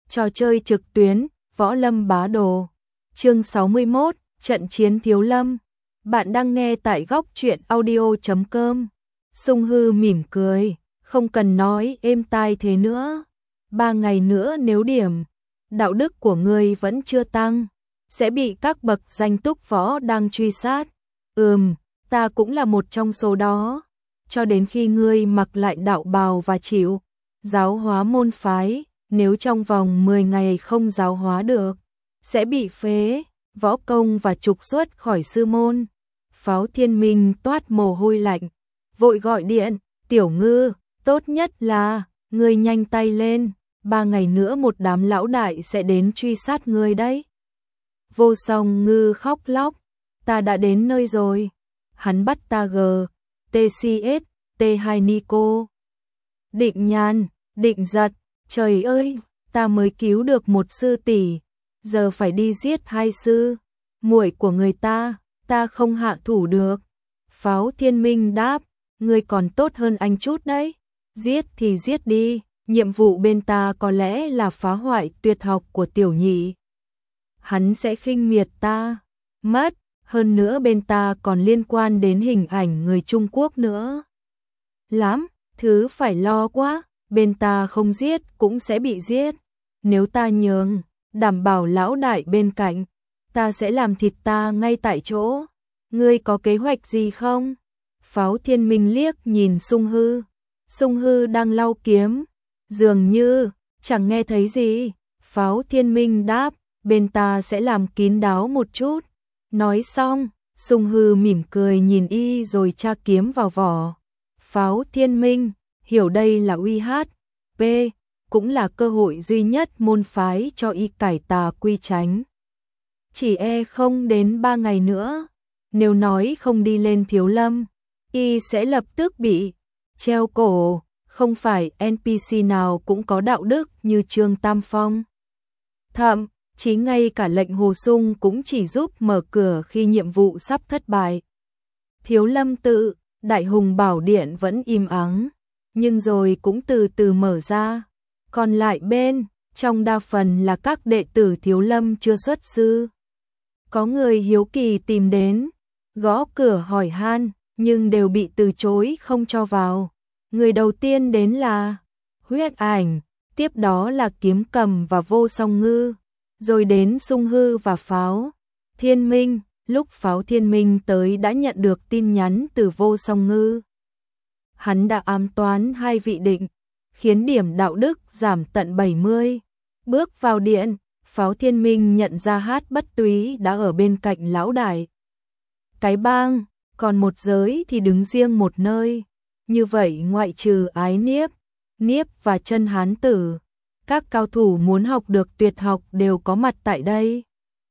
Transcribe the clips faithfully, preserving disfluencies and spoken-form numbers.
Trò chơi trực tuyến, Võ Lâm Bá Đồ. Chương sáu mươi mốt, Trận chiến Thiếu Lâm. Bạn đang nghe tại góc truyện audio chấm com. Sung Hư mỉm cười, không cần nói êm tai thế nữa. Ba ngày nữa nếu điểm đạo đức của ngươi vẫn chưa tăng, sẽ bị các bậc danh túc võ đang truy sát. Ừm, ta cũng là một trong số đó. Cho đến khi ngươi mặc lại đạo bào và chịu giáo hóa môn phái, nếu trong vòng mười ngày không giáo hóa được, sẽ bị phế võ công và trục xuất khỏi sư môn. Pháo Thiên Minh toát mồ hôi lạnh, vội gọi điện, Tiểu Ngư, tốt nhất là ngươi nhanh tay lên, ba ngày nữa một đám lão đại sẽ đến truy sát ngươi đấy. Vô Song Ngư khóc lóc, ta đã đến nơi rồi. Hắn bắt ta g, tê xê ét, tê hai Nico. Định Nhan, Định Giật, trời ơi, ta mới cứu được một sư tỷ, giờ phải đi giết hai sư muội của người ta, ta không hạ thủ được. Pháo Thiên Minh đáp, ngươi còn tốt hơn anh chút đấy. Giết thì giết đi, nhiệm vụ bên ta có lẽ là phá hoại tuyệt học của tiểu nhị. Hắn sẽ khinh miệt ta mất, hơn nữa bên ta còn liên quan đến hình ảnh người Trung Quốc nữa. Lắm, thứ phải lo quá, bên ta không giết cũng sẽ bị giết. Nếu ta nhường, đảm bảo lão đại bên cạnh, ta sẽ làm thịt ta ngay tại chỗ. Ngươi có kế hoạch gì không? Pháo Thiên Minh liếc nhìn Sung Hư. Sung Hư đang lau kiếm, dường như chẳng nghe thấy gì. Pháo Thiên Minh đáp, bên ta sẽ làm kín đáo một chút. Nói xong, Sung Hư mỉm cười nhìn y rồi tra kiếm vào vỏ. Pháo Thiên Minh hiểu đây là uy hát pê, cũng là cơ hội duy nhất môn phái cho y cải tà quy chánh. Chỉ e không đến ba ngày nữa, nếu nói không đi lên Thiếu Lâm, y sẽ lập tức bị treo cổ. Không phải en pê xê nào cũng có đạo đức như Trương Tam Phong. Thậm chí ngay cả lệnh Hồ Sung cũng chỉ giúp mở cửa khi nhiệm vụ sắp thất bại. Thiếu Lâm tự, Đại Hùng Bảo Điện vẫn im ắng, nhưng rồi cũng từ từ mở ra. Còn lại bên, trong đa phần là các đệ tử Thiếu Lâm chưa xuất sư. Có người hiếu kỳ tìm đến, gõ cửa hỏi han, nhưng đều bị từ chối không cho vào. Người đầu tiên đến là Huyết Ảnh, tiếp đó là Kiếm Cầm và Vô Song Ngư, rồi đến Sung Hư và Pháo Thiên Minh. Lúc Pháo Thiên Minh tới đã nhận được tin nhắn từ Vô Song Ngư. Hắn đã ám toán hai vị định, khiến điểm đạo đức giảm tận bảy mươi. Bước vào điện, Pháo Thiên Minh nhận ra Hát Bất Túy đã ở bên cạnh lão đại cái bang, còn một giới thì đứng riêng một nơi. Như vậy ngoại trừ Ái Niếp, Niếp và Chân Hán Tử, các cao thủ muốn học được tuyệt học đều có mặt tại đây.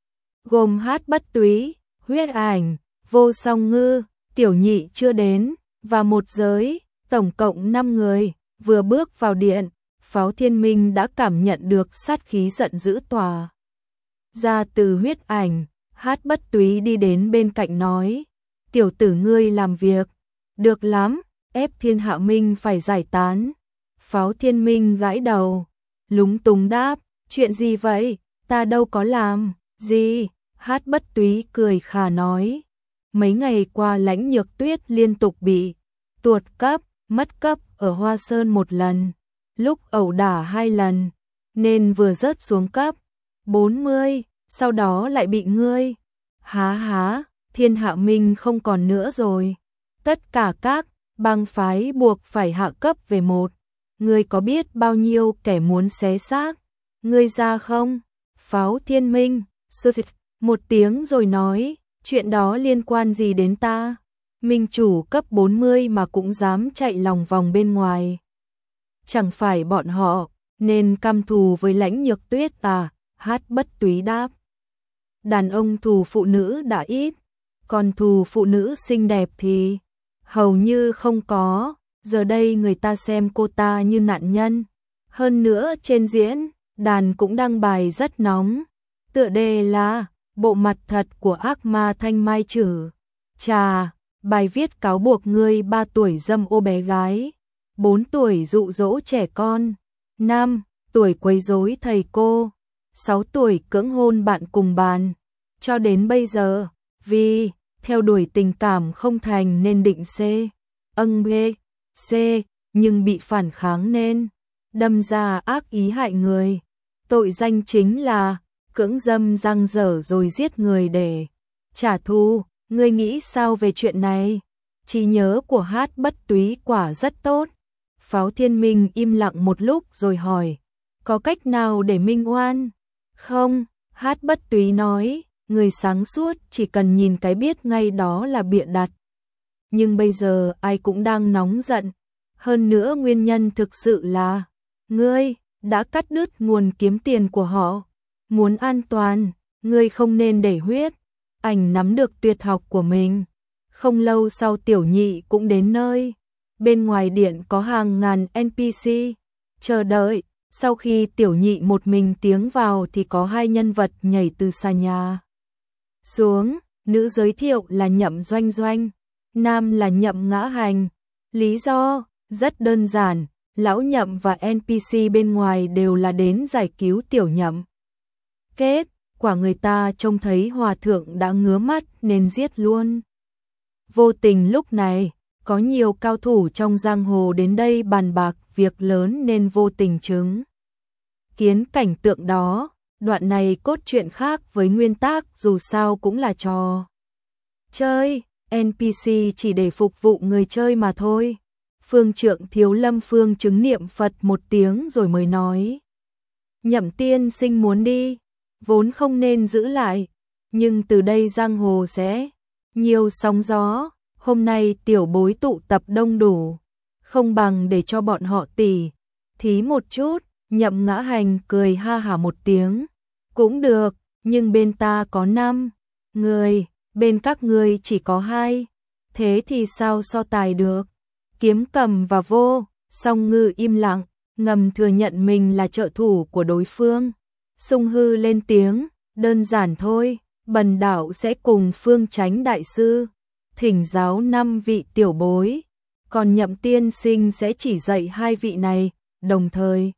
Gồm Hát Bất Túy, Huyết Ảnh, Vô Song Ngư, Tiểu Nhị chưa đến, và một giới, tổng cộng năm người. Vừa bước vào điện, Pháo Thiên Minh đã cảm nhận được sát khí giận dữ tỏa ra từ Huyết Ảnh. Hát Bất Túy đi đến bên cạnh nói, tiểu tử ngươi làm việc được lắm, ép Thiên Hạ Minh phải giải tán. Pháo Thiên Minh gãi đầu, lúng túng đáp, chuyện gì vậy, ta đâu có làm gì. Hát Bất Túy cười khà nói, mấy ngày qua Lãnh Nhược Tuyết liên tục bị tuột cấp, mất cấp ở Hoa Sơn một lần, lúc ẩu đả hai lần, nên vừa rớt xuống cấp bốn mươi, sau đó lại bị ngươi. Há há, Thiên Hạ Minh không còn nữa rồi. Tất cả các bang phái buộc phải hạ cấp về một. Ngươi có biết bao nhiêu kẻ muốn xé xác ngươi ra không? Pháo Thiên Minh sụt một tiếng rồi nói, chuyện đó liên quan gì đến ta? Minh chủ cấp bốn mươi mà cũng dám chạy lòng vòng bên ngoài. Chẳng phải bọn họ nên căm thù với Lãnh Nhược Tuyết à? Hát Bất Túy đáp, đàn ông thù phụ nữ đã ít, còn thù phụ nữ xinh đẹp thì hầu như không có. Giờ đây người ta xem cô ta như nạn nhân. Hơn nữa trên diễn đàn cũng đăng bài rất nóng, tựa đề là bộ mặt thật của ác ma Thanh Mai Chử. Chà, bài viết cáo buộc ngươi ba tuổi dâm ô bé gái, bốn tuổi dụ dỗ trẻ con, năm tuổi quấy rối thầy cô, sáu tuổi cưỡng hôn bạn cùng bàn, cho đến bây giờ, vì theo đuổi tình cảm không thành nên định C, âng B, C, nhưng bị phản kháng nên đâm ra ác ý hại người. Tội danh chính là cưỡng dâm giang dở rồi giết người để trả thù. Ngươi nghĩ sao về chuyện này? Trí nhớ của Hát Bất Túy quả rất tốt. Pháo Thiên Minh im lặng một lúc rồi hỏi, có cách nào để minh oan? Không, Hát Bất Túy nói, người sáng suốt chỉ cần nhìn cái biết ngay đó là bịa đặt. Nhưng bây giờ ai cũng đang nóng giận. Hơn nữa nguyên nhân thực sự là ngươi đã cắt đứt nguồn kiếm tiền của họ. Muốn an toàn, ngươi không nên để huyết ảnh nắm được tuyệt học của mình. Không lâu sau Tiểu Nhị cũng đến nơi. Bên ngoài điện có hàng ngàn en pê xê chờ đợi. Sau khi Tiểu Nhị một mình tiến vào thì có hai nhân vật nhảy từ xà nhà xuống. Nữ giới thiệu là Nhậm Doanh Doanh, nam là Nhậm Ngã Hành. Lý do rất đơn giản, lão Nhậm và en pê xê bên ngoài đều là đến giải cứu Tiểu Nhậm. Kết quả người ta trông thấy hòa thượng đã ngứa mắt nên giết luôn. Vô tình lúc này, có nhiều cao thủ trong giang hồ đến đây bàn bạc việc lớn nên vô tình chứng kiến cảnh tượng đó. Đoạn này cốt truyện khác với nguyên tác, dù sao cũng là trò chơi, en pê xê chỉ để phục vụ người chơi mà thôi. Phương Trượng Thiếu Lâm Phương chứng niệm Phật một tiếng rồi mới nói, Nhậm tiên sinh muốn đi, vốn không nên giữ lại, nhưng từ đây giang hồ sẽ nhiều sóng gió. Hôm nay tiểu bối tụ tập đông đủ, không bằng để cho bọn họ tỉ thí một chút. Nhậm Ngã Hành cười ha hả một tiếng, cũng được, nhưng bên ta có năm người, bên các ngươi chỉ có hai, thế thì sao so tài được? Kiếm Cầm và Vô Song Ngư im lặng, ngầm thừa nhận mình là trợ thủ của đối phương. Sung Hư lên tiếng, đơn giản thôi, bần đạo sẽ cùng Phương Chánh đại sư thỉnh giáo năm vị tiểu bối, còn Nhậm tiên sinh sẽ chỉ dạy hai vị này, đồng thời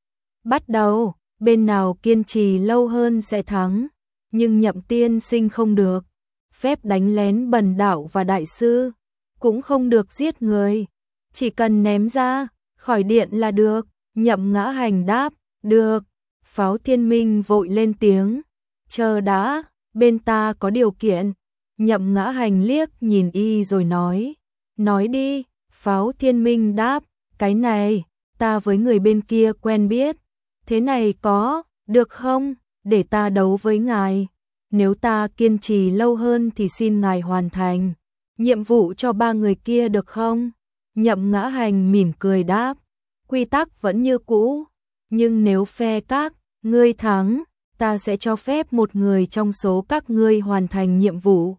bắt đầu, bên nào kiên trì lâu hơn sẽ thắng, nhưng Nhậm tiên sinh không được phép đánh lén bần đạo và đại sư, cũng không được giết người, chỉ cần ném ra khỏi điện là được. Nhậm Ngã Hành đáp, được. Pháo Thiên Minh vội lên tiếng, chờ đã, bên ta có điều kiện. Nhậm Ngã Hành liếc nhìn y rồi nói, nói đi. Pháo Thiên Minh đáp, cái này, ta với người bên kia quen biết, thế này có được không, để ta đấu với ngài, nếu ta kiên trì lâu hơn thì xin ngài hoàn thành nhiệm vụ cho ba người kia được không? Nhậm Ngã Hành mỉm cười đáp, quy tắc vẫn như cũ, nhưng nếu phe các ngươi thắng, ta sẽ cho phép một người trong số các ngươi hoàn thành nhiệm vụ.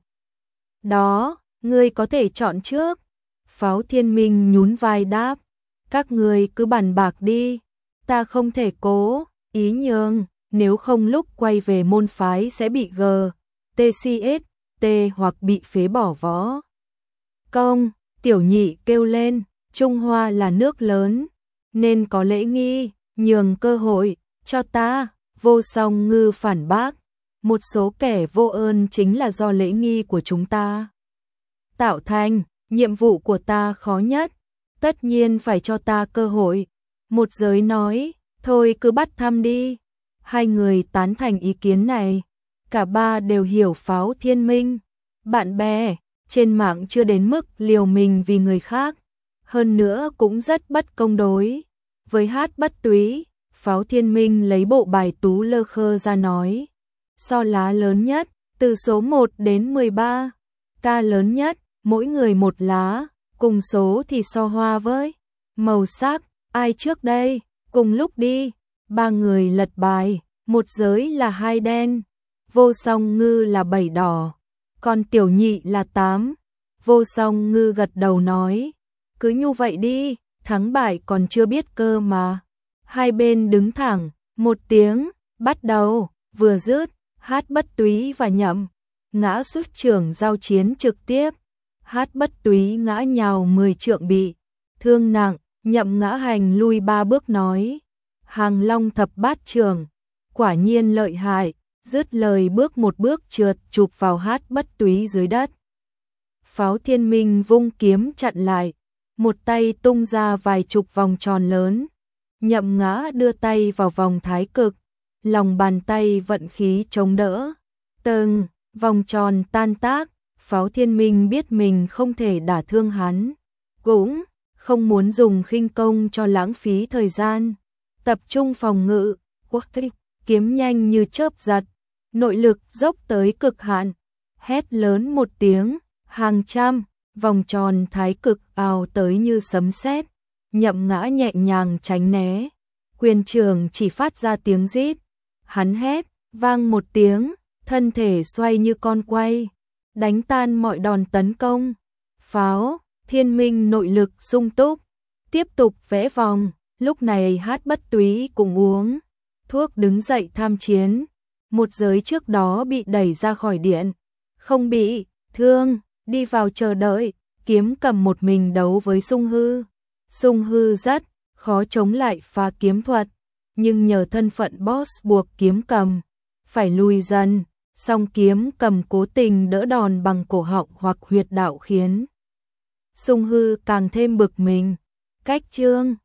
Đó, ngươi có thể chọn trước. Pháo Thiên Minh nhún vai đáp, các ngươi cứ bàn bạc đi, ta không thể cố ý nhường, nếu không lúc quay về môn phái sẽ bị G, T C S, T hoặc bị phế bỏ võ công. Tiểu Nhị kêu lên, Trung Hoa là nước lớn, nên có lễ nghi, nhường cơ hội cho ta. Vô Song Ngư phản bác, một số kẻ vô ơn chính là do lễ nghi của chúng ta tạo thành, nhiệm vụ của ta khó nhất, tất nhiên phải cho ta cơ hội. Một giới nói, thôi cứ bắt thăm đi. Hai người tán thành ý kiến này, cả ba đều hiểu Pháo Thiên Minh. Bạn bè trên mạng chưa đến mức liều mình vì người khác, hơn nữa cũng rất bất công đối với Hát Bất Túy. Pháo Thiên Minh lấy bộ bài tú lơ khơ ra nói, so lá lớn nhất, từ số một đến mười ba, ca lớn nhất, mỗi người một lá, cùng số thì so hoa với màu sắc, ai trước đây, cùng lúc đi. Ba người lật bài, một giới là hai đen, Vô Song Ngư là bảy đỏ, còn Tiểu Nhị là tám. Vô Song Ngư gật đầu nói, cứ như vậy đi, thắng bại còn chưa biết cơ mà. Hai bên đứng thẳng, một tiếng, bắt đầu, vừa dứt, Hát Bất Túy và Nhậm Ngã xuất trưởng giao chiến trực tiếp. Hát Bất Túy ngã nhào mười trượng bị thương nặng, Nhậm Ngã Hành lui ba bước nói, Hàng Long thập bát trưởng, quả nhiên lợi hại, dứt lời bước một bước trượt chụp vào Hát Bất Túy dưới đất. Pháo Thiên Minh vung kiếm chặn lại, một tay tung ra vài chục vòng tròn lớn. Nhậm Ngã đưa tay vào vòng thái cực, lòng bàn tay vận khí chống đỡ. Từng vòng tròn tan tác, Pháo Thiên Minh biết mình không thể đả thương hắn, cũng không muốn dùng khinh công cho lãng phí thời gian. Tập trung phòng ngự, quốc thích, kiếm nhanh như chớp giật, nội lực dốc tới cực hạn. Hét lớn một tiếng, hàng trăm vòng tròn thái cực ào tới như sấm sét. Nhậm Ngã nhẹ nhàng tránh né, quyền trường chỉ phát ra tiếng rít. Hắn hét vang một tiếng, thân thể xoay như con quay, đánh tan mọi đòn tấn công. Pháo Thiên Minh nội lực sung túc, tiếp tục vẽ vòng. Lúc này Hát Bất Túy cùng uống thuốc đứng dậy tham chiến. Một giới trước đó bị đẩy ra khỏi điện, không bị thương, đi vào chờ đợi. Kiếm Cầm một mình đấu với Sung Hư. Sung Hư rất khó chống lại pha kiếm thuật, nhưng nhờ thân phận boss buộc Kiếm Cầm phải lùi dần. Song Kiếm Cầm cố tình đỡ đòn bằng cổ họng hoặc huyệt đạo khiến Sung Hư càng thêm bực mình. Cách chương